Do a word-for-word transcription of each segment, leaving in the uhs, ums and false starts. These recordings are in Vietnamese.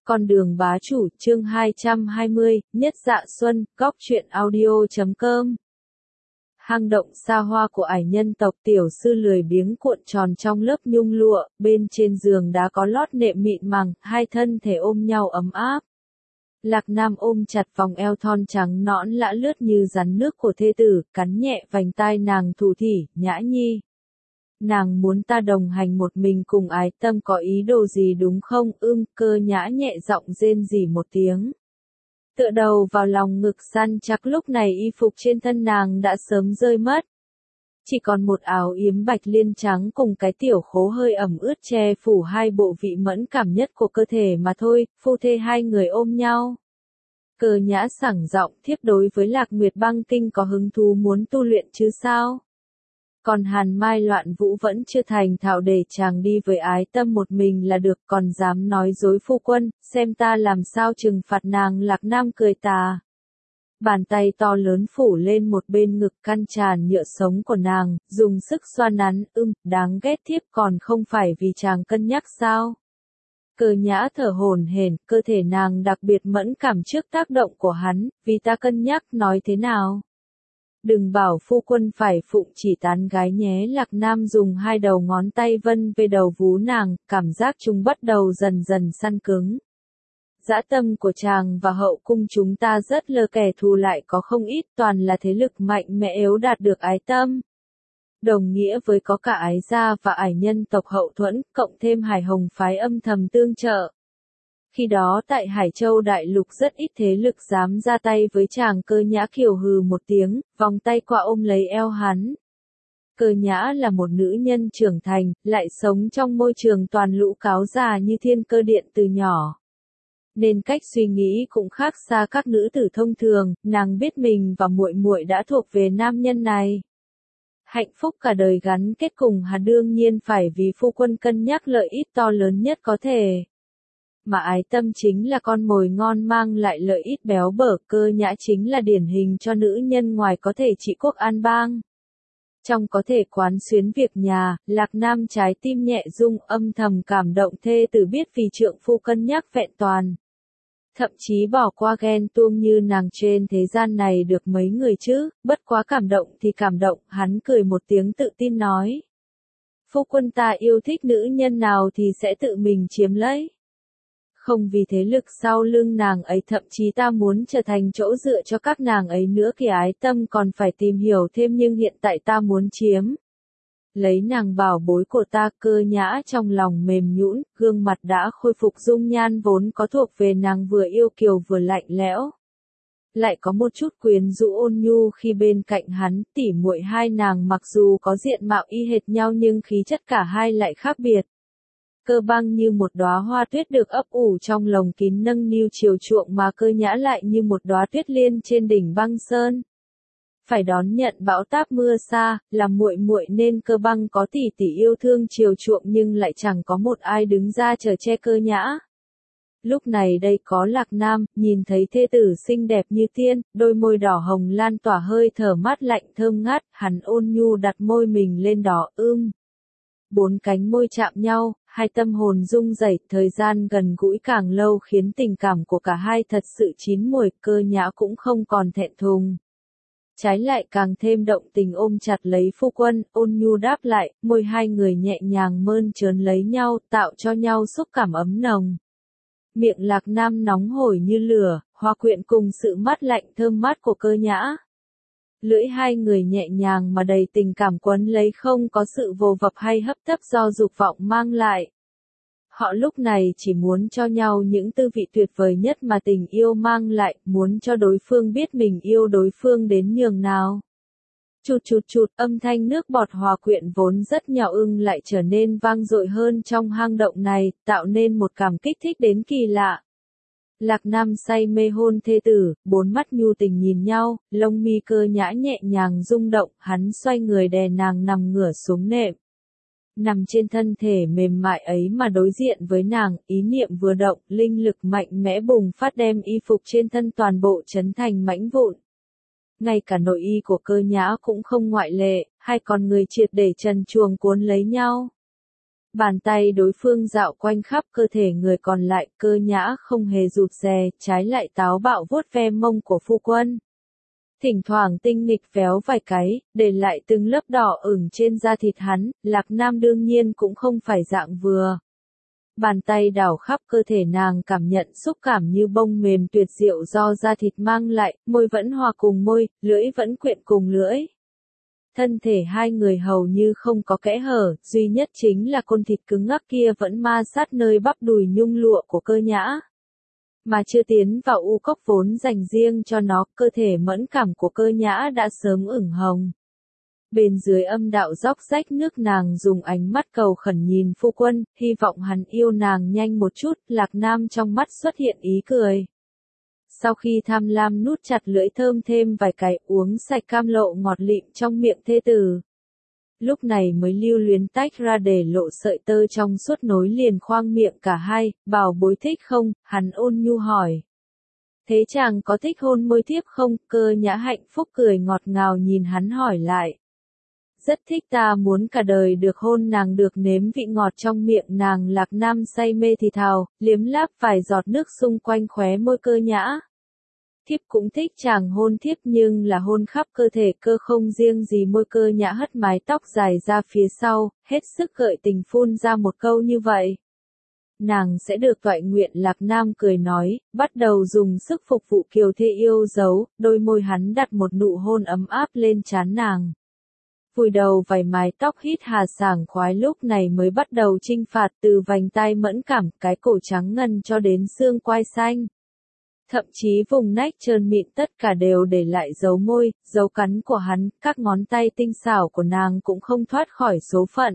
Con đường bá chủ, chương hai trăm hai mươi, Nhất Dạ Xuân, góc truyện audio chấm com. Hang động xa hoa của ải nhân tộc, tiểu sư lười biếng cuộn tròn trong lớp nhung lụa, bên trên giường đã có lót nệm mịn màng, hai thân thể ôm nhau ấm áp. Lạc Nam ôm chặt vòng eo thon trắng nõn lã lướt như rắn nước của thê tử, cắn nhẹ vành tai nàng thủ thỉ, Nhã Nhi. Nàng muốn ta đồng hành một mình cùng Ái Tâm có ý đồ gì đúng không? Ưm, Cơ Nhã nhẹ giọng rên rỉ một tiếng. Tựa đầu vào lòng ngực săn chắc, lúc này y phục trên thân nàng đã sớm rơi mất. Chỉ còn một áo yếm bạch liên trắng cùng cái tiểu khố hơi ẩm ướt che phủ hai bộ vị mẫn cảm nhất của cơ thể mà thôi, phu thê hai người ôm nhau. Cơ Nhã sảng giọng, thiếp đối với Lạc Nguyệt băng kinh có hứng thú muốn tu luyện chứ sao? Còn Hàn Mai loạn vũ vẫn chưa thành thạo, để chàng đi với Ái Tâm một mình là được, còn dám nói dối phu quân, xem ta làm sao trừng phạt nàng. Lạc Nam cười tà. Bàn tay to lớn phủ lên một bên ngực căn tràn nhựa sống của nàng, dùng sức xoa nắn, ưm, đáng ghét, thiếp còn không phải vì chàng cân nhắc sao? Cơ Nhã thở hổn hển, cơ thể nàng đặc biệt mẫn cảm trước tác động của hắn, vì ta cân nhắc nói thế nào? Đừng bảo phu quân phải phụng chỉ tán gái nhé. Lạc Nam dùng hai đầu ngón tay vân về đầu vú nàng, cảm giác chúng bắt đầu dần dần săn cứng. Dã tâm của chàng và hậu cung chúng ta rất lơ, kẻ thù lại có không ít, toàn là thế lực mạnh mẽ yếu đạt được Ái Tâm. Đồng nghĩa với có cả Ái gia và ải nhân tộc hậu thuẫn, cộng thêm Hải Hồng phái âm thầm tương trợ. Khi đó tại Hải Châu đại lục rất ít thế lực dám ra tay với chàng. Cơ Nhã kiều hừ một tiếng, vòng tay qua ôm lấy eo hắn. Cơ Nhã là một nữ nhân trưởng thành, lại sống trong môi trường toàn lũ cáo già như Thiên Cơ Điện từ nhỏ. Nên cách suy nghĩ cũng khác xa các nữ tử thông thường, nàng biết mình và muội muội đã thuộc về nam nhân này. Hạnh phúc cả đời gắn kết cùng hắn đương nhiên phải vì phu quân cân nhắc lợi ích to lớn nhất có thể. Mà Ái Tâm chính là con mồi ngon mang lại lợi ích béo bở. Cơ Nhã chính là điển hình cho nữ nhân ngoài có thể trị quốc an bang, trong có thể quán xuyến việc nhà. Lạc Nam trái tim nhẹ rung, âm thầm cảm động thê tử biết vì trượng phu cân nhắc vẹn toàn. Thậm chí bỏ qua ghen tuông như nàng, trên thế gian này được mấy người chứ, bất quá cảm động thì cảm động. Hắn cười một tiếng tự tin nói. Phu quân ta yêu thích nữ nhân nào thì sẽ tự mình chiếm lấy. Không vì thế lực sau lưng nàng ấy, thậm chí ta muốn trở thành chỗ dựa cho các nàng ấy nữa kìa. Ái Tâm còn phải tìm hiểu thêm, nhưng hiện tại ta muốn chiếm lấy nàng bảo bối của ta. Cơ Nhã trong lòng mềm nhũn, gương mặt đã khôi phục dung nhan vốn có thuộc về nàng, vừa yêu kiều vừa lạnh lẽo. Lại có một chút quyến rũ ôn nhu khi bên cạnh hắn. Tỉ muội hai nàng mặc dù có diện mạo y hệt nhau nhưng khí chất cả hai lại khác biệt. Cơ Băng như một đóa hoa tuyết được ấp ủ trong lồng kín nâng niu chiều chuộng, mà Cơ Nhã lại như một đóa tuyết liên trên đỉnh băng sơn. Phải đón nhận bão táp mưa xa, làm muội muội nên Cơ Băng có tỷ tỷ yêu thương chiều chuộng, nhưng lại chẳng có một ai đứng ra chở che Cơ Nhã. Lúc này đây có Lạc Nam, nhìn thấy thê tử xinh đẹp như tiên, đôi môi đỏ hồng lan tỏa hơi thở mát lạnh thơm ngát, hắn ôn nhu đặt môi mình lên đó, ưm. Bốn cánh môi chạm nhau, hai tâm hồn rung rẩy, thời gian gần gũi càng lâu khiến tình cảm của cả hai thật sự chín mùi. Cơ Nhã cũng không còn thẹn thùng, trái lại càng thêm động tình ôm chặt lấy phu quân, ôn nhu đáp lại, môi hai người nhẹ nhàng mơn trớn lấy nhau, tạo cho nhau xúc cảm ấm nồng. Miệng Lạc Nam nóng hổi như lửa, hòa quyện cùng sự mát lạnh thơm mát của Cơ Nhã. Lưỡi hai người nhẹ nhàng mà đầy tình cảm quấn lấy, không có sự vồ vập hay hấp tấp do dục vọng mang lại. Họ lúc này chỉ muốn cho nhau những tư vị tuyệt vời nhất mà tình yêu mang lại, muốn cho đối phương biết mình yêu đối phương đến nhường nào. Chụt chụt chụt, âm thanh nước bọt hòa quyện vốn rất nhỏ ưng lại trở nên vang dội hơn trong hang động này, tạo nên một cảm kích thích đến kỳ lạ. Lạc Nam say mê hôn thê tử, bốn mắt nhu tình nhìn nhau, lông mi Cơ Nhã nhẹ nhàng rung động, hắn xoay người đè nàng nằm ngửa xuống nệm. Nằm trên thân thể mềm mại ấy mà đối diện với nàng, ý niệm vừa động, linh lực mạnh mẽ bùng phát đem y phục trên thân toàn bộ chấn thành mảnh vụn. Ngay cả nội y của Cơ Nhã cũng không ngoại lệ, hai con người triệt để trần truồng cuốn lấy nhau. Bàn tay đối phương dạo quanh khắp cơ thể người còn lại, Cơ Nhã không hề rụt rè, trái lại táo bạo vuốt ve mông của phu quân. Thỉnh thoảng tinh nghịch véo vài cái, để lại từng lớp đỏ ửng trên da thịt hắn, Lạc Nam đương nhiên cũng không phải dạng vừa. Bàn tay đảo khắp cơ thể nàng, cảm nhận xúc cảm như bông mềm tuyệt diệu do da thịt mang lại, môi vẫn hòa cùng môi, lưỡi vẫn quyện cùng lưỡi. Thân thể hai người hầu như không có kẽ hở, duy nhất chính là côn thịt cứng ngắc kia vẫn ma sát nơi bắp đùi nhung lụa của Cơ Nhã. Mà chưa tiến vào u cốc vốn dành riêng cho nó, cơ thể mẫn cảm của Cơ Nhã đã sớm ửng hồng. Bên dưới âm đạo róc rách nước, nàng dùng ánh mắt cầu khẩn nhìn phu quân, hy vọng hắn yêu nàng nhanh một chút. Lạc Nam trong mắt xuất hiện ý cười. Sau khi tham lam nút chặt lưỡi thơm thêm vài cái, uống sạch cam lộ ngọt lịm trong miệng thê tử. Lúc này mới lưu luyến tách ra để lộ sợi tơ trong suốt nối liền khoang miệng cả hai. Bảo bối thích không? Hắn ôn nhu hỏi. Thế chàng có thích hôn môi thiếp không? Cơ Nhã hạnh phúc cười ngọt ngào nhìn hắn hỏi lại. Rất thích, ta muốn cả đời được hôn nàng, được nếm vị ngọt trong miệng nàng. Lạc Nam say mê thì thào, liếm láp vài giọt nước xung quanh khóe môi Cơ Nhã. Thiếp cũng thích chàng hôn thiếp, nhưng là hôn khắp cơ thể, cơ không riêng gì môi. Cơ Nhã hất mái tóc dài ra phía sau, hết sức gợi tình phun ra một câu như vậy. Nàng sẽ được toại nguyện. Lạc Nam cười nói, bắt đầu dùng sức phục vụ kiều thê yêu dấu, đôi môi hắn đặt một nụ hôn ấm áp lên trán nàng. Vùi đầu vài mái tóc hít hà sảng khoái, lúc này mới bắt đầu chinh phạt từ vành tai mẫn cảm, cái cổ trắng ngần cho đến xương quai xanh. Thậm chí vùng nách trơn mịn tất cả đều để lại dấu môi, dấu cắn của hắn, các ngón tay tinh xảo của nàng cũng không thoát khỏi số phận.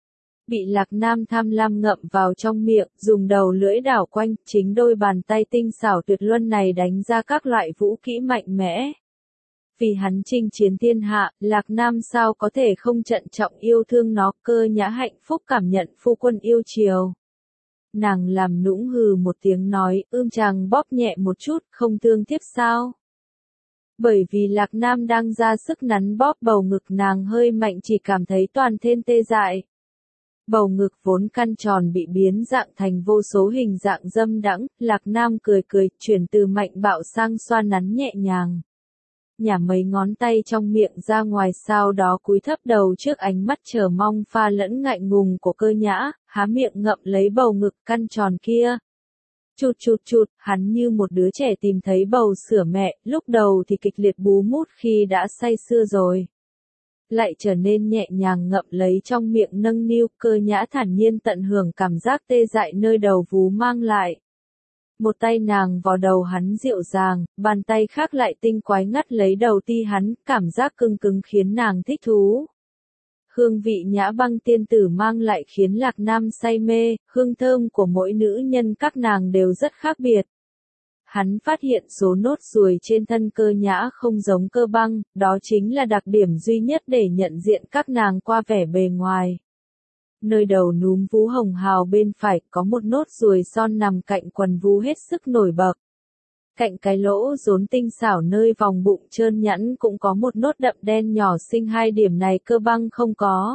Bị Lạc Nam tham lam ngậm vào trong miệng, dùng đầu lưỡi đảo quanh, chính đôi bàn tay tinh xảo tuyệt luân này đánh ra các loại vũ kỹ mạnh mẽ. Vì hắn chinh chiến thiên hạ, Lạc Nam sao có thể không trân trọng yêu thương nó. Cơ Nhã hạnh phúc cảm nhận phu quân yêu chiều. Nàng làm nũng hừ một tiếng nói, ưm chàng bóp nhẹ một chút, không thương thiếp sao? Bởi vì Lạc Nam đang ra sức nắn bóp bầu ngực nàng hơi mạnh, chỉ cảm thấy toàn thân tê dại. Bầu ngực vốn căn tròn bị biến dạng thành vô số hình dạng dâm đãng. Lạc Nam cười cười, chuyển từ mạnh bạo sang xoa nắn nhẹ nhàng. Nhả mấy ngón tay trong miệng ra ngoài, sau đó cúi thấp đầu trước ánh mắt chờ mong pha lẫn ngại ngùng của Cơ Nhã, há miệng ngậm lấy bầu ngực căn tròn kia. Chụt chụt chụt, hắn như một đứa trẻ tìm thấy bầu sữa mẹ, lúc đầu thì kịch liệt bú mút, khi đã say sưa rồi lại trở nên nhẹ nhàng ngậm lấy trong miệng nâng niu. Cơ Nhã thản nhiên tận hưởng cảm giác tê dại nơi đầu vú mang lại. Một tay nàng vào đầu hắn dịu dàng, bàn tay khác lại tinh quái ngắt lấy đầu ti hắn, cảm giác cưng cứng khiến nàng thích thú. Hương vị nhã băng tiên tử mang lại khiến Lạc Nam say mê, hương thơm của mỗi nữ nhân các nàng đều rất khác biệt. Hắn phát hiện số nốt ruồi trên thân Cơ Nhã không giống Cơ Băng, đó chính là đặc điểm duy nhất để nhận diện các nàng qua vẻ bề ngoài. Nơi đầu núm vú hồng hào bên phải có một nốt ruồi son nằm cạnh quần vú hết sức nổi bật. Cạnh cái lỗ rốn tinh xảo nơi vòng bụng trơn nhẵn cũng có một nốt đậm đen nhỏ xinh, hai điểm này Cơ Băng không có.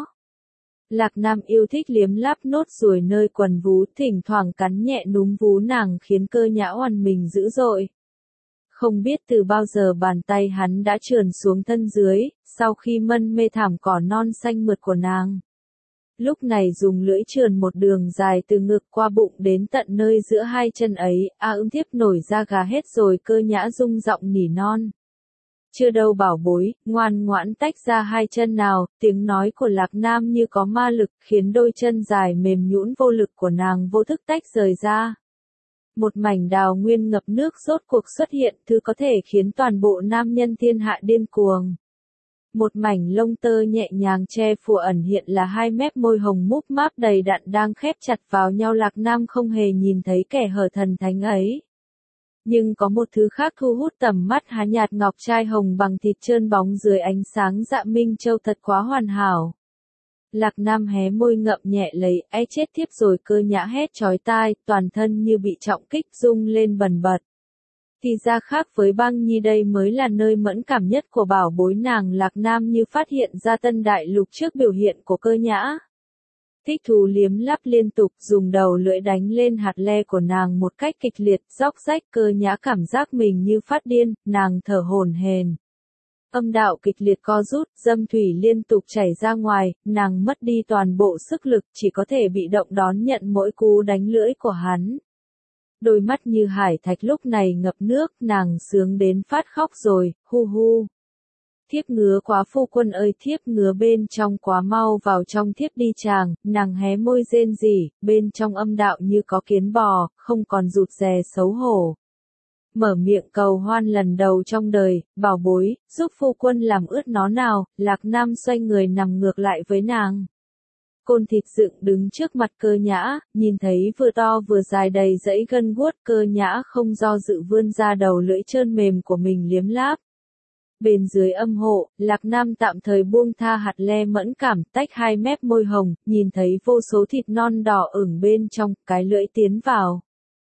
Lạc Nam yêu thích liếm láp nốt ruồi nơi quần vú, thỉnh thoảng cắn nhẹ núm vú nàng khiến Cơ Nhã oằn mình dữ dội. Không biết từ bao giờ bàn tay hắn đã trườn xuống thân dưới, sau khi mân mê thảm cỏ non xanh mượt của nàng. Lúc này dùng lưỡi trườn một đường dài từ ngực qua bụng đến tận nơi giữa hai chân ấy, a ưm thiếp nổi da gà hết rồi. Cơ Nhã rung giọng nỉ non. Chưa đâu bảo bối, ngoan ngoãn tách ra hai chân nào. Tiếng nói của Lạc Nam như có ma lực, khiến đôi chân dài mềm nhũn vô lực của nàng vô thức tách rời ra. Một mảnh đào nguyên ngập nước rốt cuộc xuất hiện, thứ có thể khiến toàn bộ nam nhân thiên hạ điên cuồng. Một mảnh lông tơ nhẹ nhàng che phủ ẩn hiện là hai mép môi hồng múp máp đầy đặn đang khép chặt vào nhau. Lạc Nam không hề nhìn thấy kẻ hở thần thánh ấy. Nhưng có một thứ khác thu hút tầm mắt hắn, nhạt ngọc trai hồng bằng thịt trơn bóng dưới ánh sáng dạ minh châu, thật quá hoàn hảo. Lạc Nam hé môi ngậm nhẹ lấy, ấy chết thiếp rồi. Cơ Nhã hét chói tai, toàn thân như bị trọng kích rung lên bần bật. Thì ra khác với Băng Nhi, đây mới là nơi mẫn cảm nhất của bảo bối nàng. Lạc Nam như phát hiện ra tân đại lục trước biểu hiện của Cơ Nhã. Thích thú liếm láp liên tục dùng đầu lưỡi đánh lên hạt le của nàng một cách kịch liệt, róc rách. Cơ nhã cảm giác mình như phát điên, nàng thở hổn hển. Âm đạo kịch liệt co rút, dâm thủy liên tục chảy ra ngoài, nàng mất đi toàn bộ sức lực, chỉ có thể bị động đón nhận mỗi cú đánh lưỡi của hắn. Đôi mắt như hải thạch lúc này ngập nước, nàng sướng đến phát khóc rồi, hu hu. Thiếp ngứa quá phu quân ơi, thiếp ngứa bên trong quá, mau vào trong thiếp đi chàng. Nàng hé môi rên rỉ, bên trong âm đạo như có kiến bò, không còn rụt rè xấu hổ. Mở miệng cầu hoan lần đầu trong đời, bảo bối, giúp phu quân làm ướt nó nào. Lạc Nam xoay người nằm ngược lại với nàng. Côn thịt dựng đứng trước mặt Cơ nhã, nhìn thấy vừa to vừa dài đầy dãy gân guốt. Cơ nhã không do dự vươn ra đầu lưỡi trơn mềm của mình liếm láp. Bên dưới âm hộ, Lạc Nam tạm thời buông tha hạt le mẫn cảm, tách hai mép môi hồng, nhìn thấy vô số thịt non đỏ ửng bên trong, cái lưỡi tiến vào.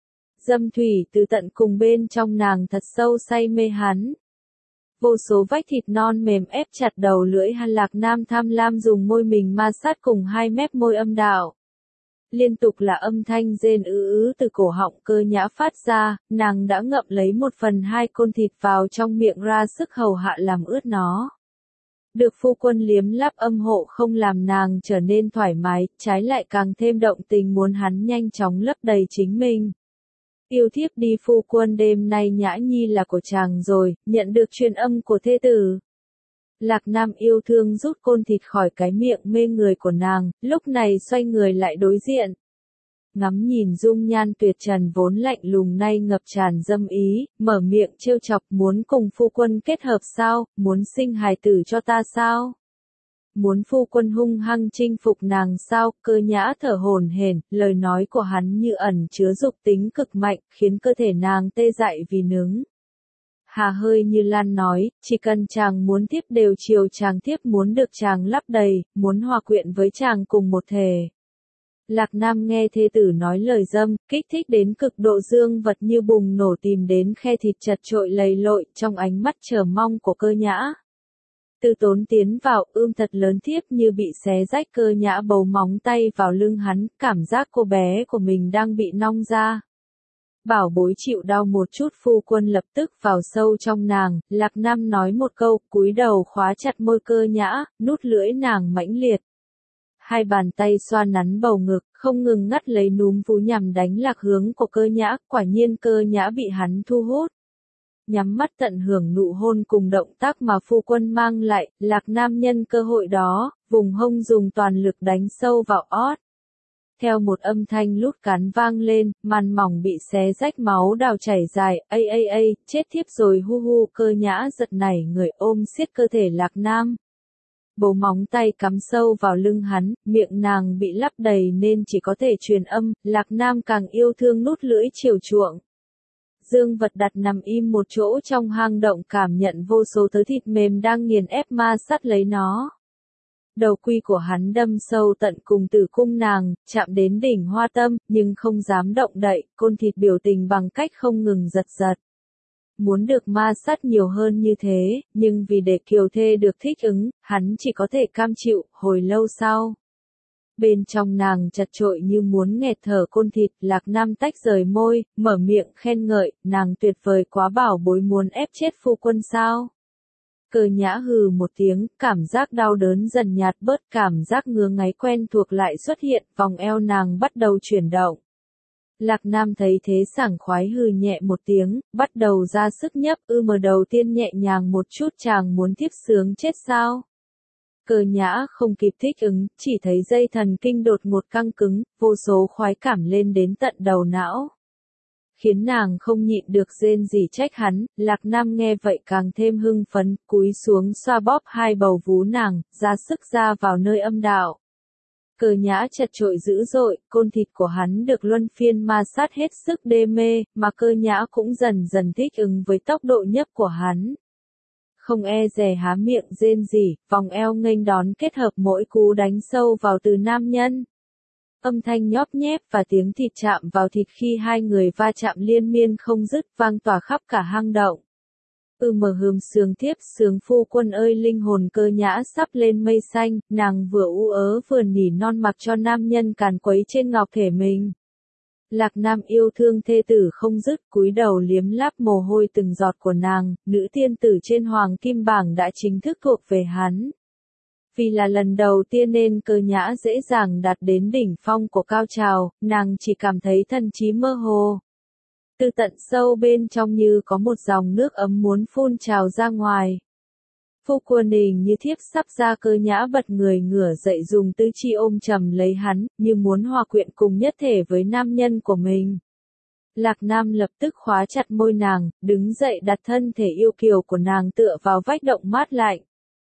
Dâm thủy từ tận cùng bên trong nàng thật sâu say mê hắn. Vô số vách thịt non mềm ép chặt đầu lưỡi hắn. Lạc Nam tham lam dùng môi mình ma sát cùng hai mép môi âm đạo. Liên tục là âm thanh rên ứ ứ từ cổ họng Cơ nhã phát ra, nàng đã ngậm lấy một phần hai côn thịt vào trong miệng ra sức hầu hạ làm ướt nó. Được phu quân liếm láp âm hộ không làm nàng trở nên thoải mái, trái lại càng thêm động tình muốn hắn nhanh chóng lấp đầy chính mình. Yêu thiếp đi phu quân, đêm nay Nhã Nhi là của chàng rồi, nhận được truyền âm của thê tử. Lạc Nam yêu thương rút côn thịt khỏi cái miệng mê người của nàng, lúc này xoay người lại đối diện. Ngắm nhìn dung nhan tuyệt trần vốn lạnh lùng nay ngập tràn dâm ý, mở miệng trêu chọc, muốn cùng phu quân kết hợp sao, muốn sinh hài tử cho ta sao? Muốn phu quân hung hăng chinh phục nàng sao? Cơ nhã thở hổn hển, lời nói của hắn như ẩn chứa dục tính cực mạnh, khiến cơ thể nàng tê dại vì nướng. Hà hơi như lan nói, chỉ cần chàng muốn thiếp đều chiều chàng, thiếp muốn được chàng lấp đầy, muốn hòa quyện với chàng cùng một thể. Lạc Nam nghe thê tử nói lời dâm, kích thích đến cực độ, dương vật như bùng nổ tìm đến khe thịt chật trội lầy lội, trong ánh mắt chờ mong của Cơ nhã. Từ tốn tiến vào, ưm thật lớn, thiếp như bị xé rách. Cơ nhã bấu móng tay vào lưng hắn, cảm giác cô bé của mình đang bị nong ra. Bảo bối chịu đau một chút, phu quân lập tức vào sâu trong nàng. Lạc Nam nói một câu, cúi đầu khóa chặt môi Cơ nhã, nút lưỡi nàng mãnh liệt. Hai bàn tay xoa nắn bầu ngực, không ngừng ngắt lấy núm vú nhằm đánh lạc hướng của Cơ nhã. Quả nhiên Cơ nhã bị hắn thu hút. Nhắm mắt tận hưởng nụ hôn cùng động tác mà phu quân mang lại. Lạc Nam nhân cơ hội đó, vùng hông dùng toàn lực đánh sâu vào ót. Theo một âm thanh lút cán vang lên, màn mỏng bị xé rách, máu đào chảy dài. Ây ây ây, chết thiếp rồi, hu hu. Cơ nhã giật nảy người ôm siết cơ thể Lạc Nam. Bấu móng tay cắm sâu vào lưng hắn, miệng nàng bị lấp đầy nên chỉ có thể truyền âm. Lạc Nam càng yêu thương nút lưỡi chiều chuộng. Dương vật đặt nằm im một chỗ trong hang động, cảm nhận vô số thớ thịt mềm đang nghiền ép ma sát lấy nó. Đầu quy của hắn đâm sâu tận cùng tử cung nàng, chạm đến đỉnh hoa tâm, nhưng không dám động đậy, côn thịt biểu tình bằng cách không ngừng giật giật. Muốn được ma sát nhiều hơn như thế, nhưng vì để kiều thê được thích ứng, hắn chỉ có thể cam chịu. Hồi lâu sau, bên trong nàng chật trội như muốn nghẹt thở côn thịt. Lạc Nam tách rời môi, mở miệng khen ngợi, nàng tuyệt vời quá, bảo bối muốn ép chết phu quân sao? Cơ nhã hừ một tiếng, cảm giác đau đớn dần nhạt bớt, cảm giác ngứa ngáy quen thuộc lại xuất hiện, vòng eo nàng bắt đầu chuyển động. Lạc Nam thấy thế sảng khoái hừ nhẹ một tiếng, bắt đầu ra sức nhấp. Ư mờ đầu tiên nhẹ nhàng một chút, chàng muốn thiếp sướng chết sao? Cơ nhã không kịp thích ứng, chỉ thấy dây thần kinh đột ngột căng cứng, vô số khoái cảm lên đến tận đầu não. Khiến nàng không nhịn được rên rỉ trách hắn. Lạc Nam nghe vậy càng thêm hưng phấn, cúi xuống xoa bóp hai bầu vú nàng, ra sức ra vào nơi âm đạo. Cơ nhã chật trội dữ dội, côn thịt của hắn được luân phiên ma sát hết sức đê mê, mà Cơ nhã cũng dần dần thích ứng với tốc độ nhấp của hắn. Không e dè há miệng rên rỉ, vòng eo nghênh đón kết hợp mỗi cú đánh sâu vào từ nam nhân. Âm thanh nhóp nhép và tiếng thịt chạm vào thịt khi hai người va chạm liên miên không dứt, vang tỏa khắp cả hang động. Ừ mờ hừm sướng thiếp sướng phu quân ơi linh hồn cơ nhã sắp lên mây xanh, nàng vừa u ớ vừa nỉ non mặc cho nam nhân càn quấy trên ngọc thể mình. Lạc Nam yêu thương thê tử không dứt, cúi đầu liếm láp mồ hôi từng giọt của nàng, nữ tiên tử trên hoàng kim bảng đã chính thức thuộc về hắn. Vì là lần đầu tiên nên cơ nhã dễ dàng đạt đến đỉnh phong của cao trào, nàng chỉ cảm thấy thần trí mơ hồ. Từ tận sâu bên trong như có một dòng nước ấm muốn phun trào ra ngoài. Phu quân hình như thiếp sắp ra, cơ nhã bật người ngửa dậy dùng tứ chi ôm chầm lấy hắn, như muốn hòa quyện cùng nhất thể với nam nhân của mình. Lạc Nam lập tức khóa chặt môi nàng, đứng dậy đặt thân thể yêu kiều của nàng tựa vào vách động mát lạnh.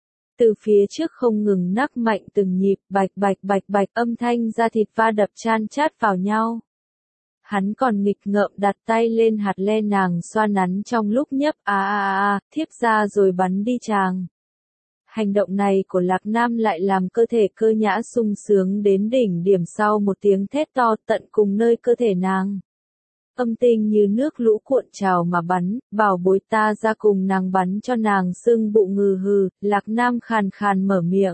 Từ phía trước không ngừng nắc mạnh từng nhịp, bạch bạch bạch bạch, âm thanh da thịt va đập chan chát vào nhau. Hắn còn nghịch ngợm đặt tay lên hạt le nàng xoa nắn trong lúc nhấp a a a, thiếp ra rồi bắn đi chàng. Hành động này của Lạc Nam lại làm cơ thể cơ nhã sung sướng đến đỉnh điểm sau một tiếng thét to tận cùng nơi cơ thể nàng. Âm tinh như nước lũ cuộn trào mà bắn, bảo bối ta ra cùng nàng bắn cho nàng sưng bụng ngừ hừ, Lạc Nam khàn khàn mở miệng.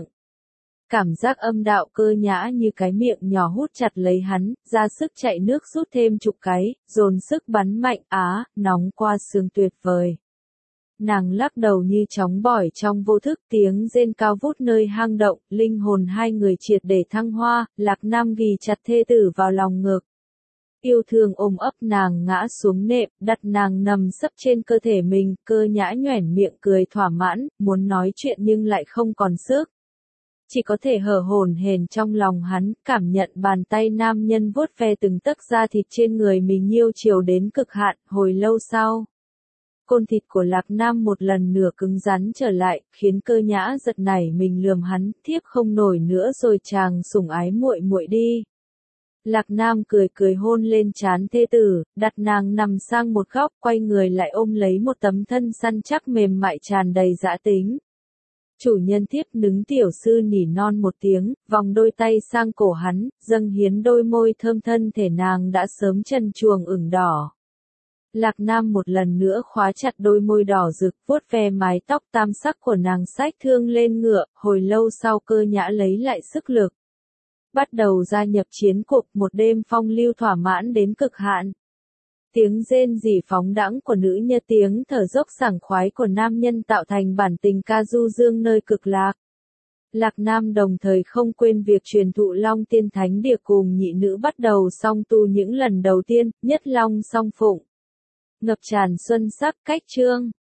Cảm giác âm đạo cơ nhã như cái miệng nhỏ hút chặt lấy hắn, ra sức chạy nước rút thêm chục cái, dồn sức bắn mạnh á, nóng qua xương tuyệt vời. Nàng lắc đầu như chóng bỏi trong vô thức, tiếng rên cao vút nơi hang động, linh hồn hai người triệt để thăng hoa, Lạc Nam ghì chặt thê tử vào lòng ngực. Yêu thương ôm ấp nàng ngã xuống nệm, đặt nàng nằm sấp trên cơ thể mình, cơ nhã nhoẻn miệng cười thỏa mãn, muốn nói chuyện nhưng lại không còn sức. Chỉ có thể hở hổn hển trong lòng hắn, cảm nhận bàn tay nam nhân vuốt ve từng tấc da thịt trên người mình nhiêu chiều đến cực hạn, hồi lâu sau. Côn thịt của Lạc Nam một lần nửa cứng rắn trở lại, khiến cơ nhã giật nảy mình lườm hắn, thiếp không nổi nữa rồi chàng sủng ái muội muội đi. Lạc Nam cười cười hôn lên trán thê tử, đặt nàng nằm sang một góc, quay người lại ôm lấy một tấm thân săn chắc mềm mại tràn đầy dã tính. Chủ nhân thiếp nứng tiểu sư nỉ non một tiếng, vòng đôi tay sang cổ hắn, dâng hiến đôi môi thơm thân thể nàng đã sớm trần truồng ửng đỏ. Lạc Nam một lần nữa khóa chặt đôi môi đỏ rực, vuốt ve mái tóc tam sắc của nàng xách thương lên ngựa, hồi lâu sau cơ nhã lấy lại sức lực. Bắt đầu gia nhập chiến cuộc, một đêm phong lưu thỏa mãn đến cực hạn. Tiếng rên rỉ phóng đãng của nữ nhân, tiếng thở dốc sảng khoái của nam nhân tạo thành bản tình ca du dương nơi cực lạc. Lạc Nam đồng thời không quên việc truyền thụ Long Tiên Thánh Địa cùng nhị nữ bắt đầu song tu những lần đầu tiên, nhất long song phụng. Ngập tràn xuân sắc cách chương.